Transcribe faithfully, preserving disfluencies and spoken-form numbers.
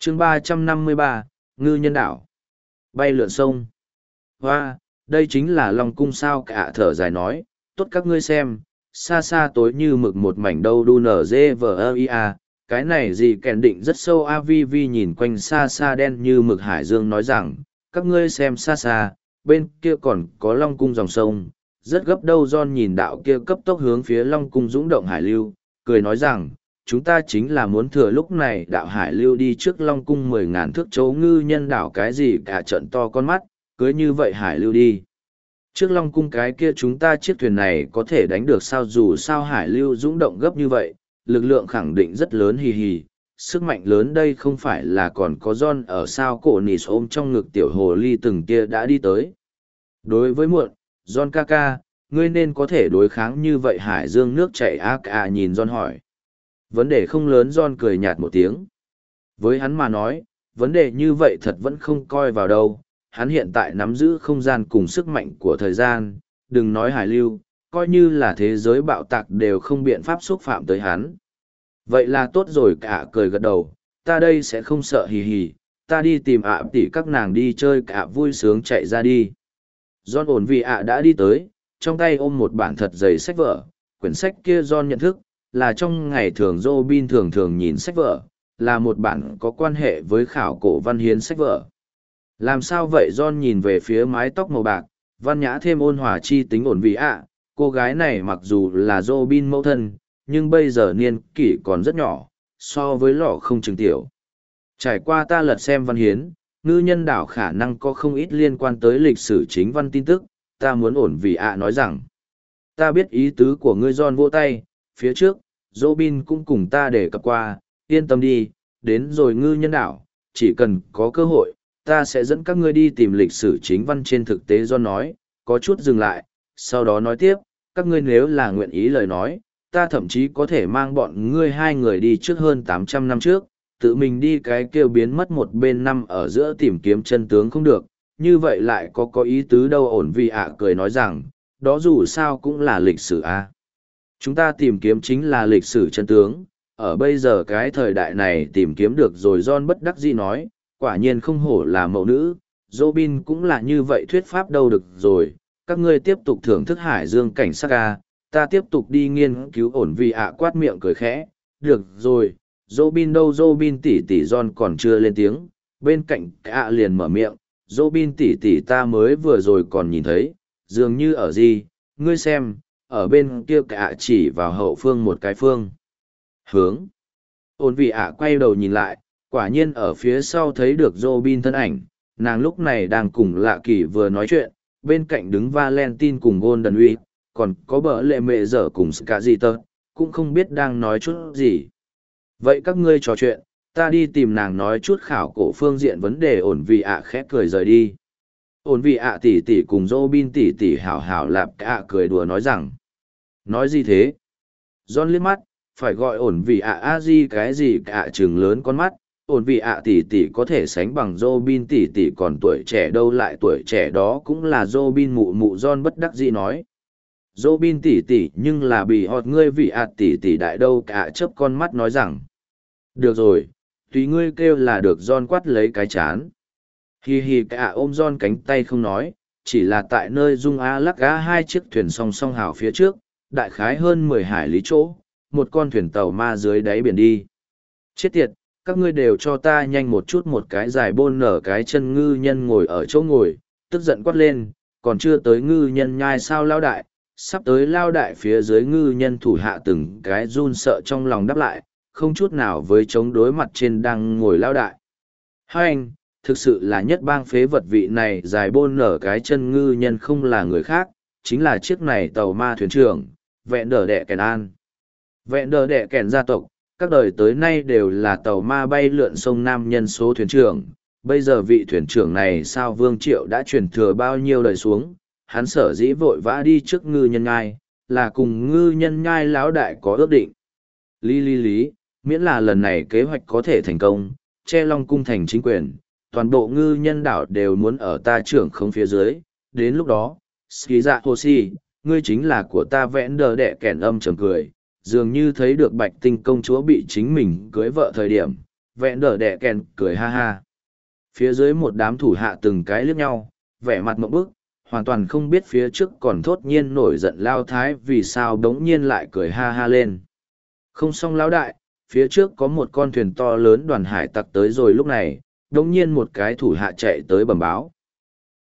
chương ba trăm năm mươi ba, ngư nhân đảo. Bay lượn sông. Hoa, đây chính là Long Cung sao, cả thở dài nói, tốt các ngươi xem, xa xa tối như mực một mảnh đâu đu nở dê vờ ơ ia, cái này gì kèn định rất sâu a vi vi nhìn quanh xa xa đen như mực hải dương nói rằng, các ngươi xem xa xa, bên kia còn có Long Cung dòng sông, rất gấp đâu. John nhìn đạo kia cấp tốc hướng phía Long Cung dũng động hải lưu, cười nói rằng, chúng ta chính là muốn thừa lúc này đạo hải lưu đi trước Long Cung mười ngàn thước chấu ngư nhân đảo cái gì cả trận to con mắt, cưới như vậy hải lưu đi. Trước Long Cung cái kia chúng ta chiếc thuyền này có thể đánh được sao, dù sao hải lưu dũng động gấp như vậy, lực lượng khẳng định rất lớn hì hì, sức mạnh lớn đây không phải là còn có John ở sao, cổ nỉ ôm trong ngực tiểu hồ ly từng kia đã đi tới. Đối với muộn, John ca ca, ngươi nên có thể đối kháng như vậy hải dương nước chảy ác à, nhìn John hỏi. Vấn đề không lớn, John cười nhạt một tiếng. Với hắn mà nói, vấn đề như vậy thật vẫn không coi vào đâu, hắn hiện tại nắm giữ không gian cùng sức mạnh của thời gian, đừng nói hải lưu, coi như là thế giới bạo tạc đều không biện pháp xúc phạm tới hắn. Vậy là tốt rồi, cả cười gật đầu, ta đây sẽ không sợ hì hì, ta đi tìm ạ tỷ các nàng đi chơi, cả vui sướng chạy ra đi. John ổn vì ạ đã đi tới, trong tay ôm một bản thật dày sách vở, quyển sách kia John nhận thức, là trong ngày thường Robin thường thường nhìn sách vở, là một bản có quan hệ với khảo cổ văn hiến sách vở. Làm sao vậy? John nhìn về phía mái tóc màu bạc, văn nhã thêm ôn hòa chi tính ổn vì ạ, cô gái này mặc dù là Robin mẫu thân, nhưng bây giờ niên kỷ còn rất nhỏ, so với lọ không chừng tiểu. Trải qua ta lật xem văn hiến, ngư nhân đảo khả năng có không ít liên quan tới lịch sử chính văn tin tức, ta muốn ổn vì ạ nói rằng. Ta biết ý tứ của ngươi. John vỗ tay, phía trước, Robin cũng cùng ta đề cập qua, yên tâm đi, đến rồi ngư nhân đảo, chỉ cần có cơ hội, ta sẽ dẫn các ngươi đi tìm lịch sử chính văn trên thực tế. John nói, có chút dừng lại, sau đó nói tiếp, các ngươi nếu là nguyện ý lời nói, ta thậm chí có thể mang bọn ngươi hai người đi trước hơn tám trăm năm trước, tự mình đi cái kêu biến mất một bên năm ở giữa tìm kiếm chân tướng không được, như vậy lại có có ý tứ đâu. Ổn vì ạ cười nói rằng, đó dù sao cũng là lịch sử a. À. Chúng ta tìm kiếm chính là lịch sử chân tướng, ở bây giờ cái thời đại này tìm kiếm được rồi. John bất đắc dĩ nói, quả nhiên không hổ là mẫu nữ, Robin cũng là như vậy thuyết pháp đâu. Được rồi, các ngươi tiếp tục thưởng thức hải dương cảnh sắc a, ta tiếp tục đi nghiên cứu. Ổn vì ạ quát miệng cười khẽ, được rồi, Robin đâu? Robin tỷ tỷ. John còn chưa lên tiếng, bên cạnh ạ liền mở miệng, Robin tỷ tỷ ta mới vừa rồi còn nhìn thấy, dường như ở gì, ngươi xem, ở bên kia. Cả chỉ vào hậu phương một cái phương hướng. Ổn vì ạ quay đầu nhìn lại, quả nhiên ở phía sau thấy được Robin thân ảnh, nàng lúc này đang cùng Lạ Kỳ vừa nói chuyện, bên cạnh đứng Valentine cùng Golden Uy, còn có bờ lệ mẹ dở cùng Skaziter, cũng không biết đang nói chút gì. Vậy các ngươi trò chuyện, ta đi tìm nàng nói chút khảo cổ phương diện vấn đề. Ổn vì ạ khẽ cười rời đi. Ổn vì ạ tỷ tỷ cùng Robin tỷ tỷ hảo hảo lạp ạ cười đùa nói rằng, nói gì thế? John liếc mắt, phải gọi ổn vì ạ a di cái gì cả, trừng lớn con mắt. Ổn vì ạ tỷ tỷ có thể sánh bằng Robin tỷ tỷ còn tuổi trẻ đâu, lại tuổi trẻ đó cũng là Robin mụ mụ. John bất đắc dĩ nói, Robin tỷ tỷ nhưng là bị họt ngươi vì ạ tỷ tỷ đại đâu. Cả chớp con mắt nói rằng, được rồi, tùy ngươi kêu là được. John quát lấy cái chán. Hi hi. Cả ôm John cánh tay không nói, chỉ là tại nơi dung a lắc gá hai chiếc thuyền song song hào phía trước, đại khái hơn mười hải lý chỗ, một con thuyền tàu ma dưới đáy biển đi. Chết tiệt, các ngươi đều cho ta nhanh một chút. Một cái dài bôn nở cái chân ngư nhân ngồi ở chỗ ngồi, tức giận quát lên, còn chưa tới ngư nhân nhai sao lao đại, sắp tới lao đại. Phía dưới ngư nhân thủ hạ từng cái run sợ trong lòng đáp lại, không chút nào với chống đối mặt trên đang ngồi lao đại. Hai anh, thực sự là nhất bang phế vật. Vị này dài bôn nở cái chân ngư nhân không là người khác, chính là chiếc này tàu ma thuyền trưởng, Vẹn Đờ Đẹ Kèn An. Vẹn Đờ Đẹ Kèn gia tộc, các đời tới nay đều là tàu ma bay lượn sông Nam nhân số thuyền trưởng. Bây giờ vị thuyền trưởng này sao Vương Triệu đã truyền thừa bao nhiêu đời xuống, hắn sở dĩ vội vã đi trước ngư nhân nhai, là cùng ngư nhân nhai lão đại có ước định. Lý lý lý, miễn là lần này kế hoạch có thể thành công, che Long Cung thành chính quyền, toàn bộ ngư nhân đảo đều muốn ở ta trưởng không phía dưới. Đến lúc đó, Ski Dạ Hồ Si, ngươi chính là của ta. Vẽn Đờ Đẹ Kèn âm trầm cười, dường như thấy được Bạch Tinh công chúa bị chính mình cưới vợ thời điểm, Vẹn đờ đẻ kèn cười ha ha. Phía dưới một đám thủ hạ từng cái liếc nhau, vẻ mặt mộng bức, hoàn toàn không biết phía trước còn thốt nhiên nổi giận Lao Thái vì sao đống nhiên lại cười ha ha lên. Không xong lão đại, phía trước có một con thuyền to lớn đoàn hải tặc tới rồi lúc này, đống nhiên một cái thủ hạ chạy tới bẩm báo.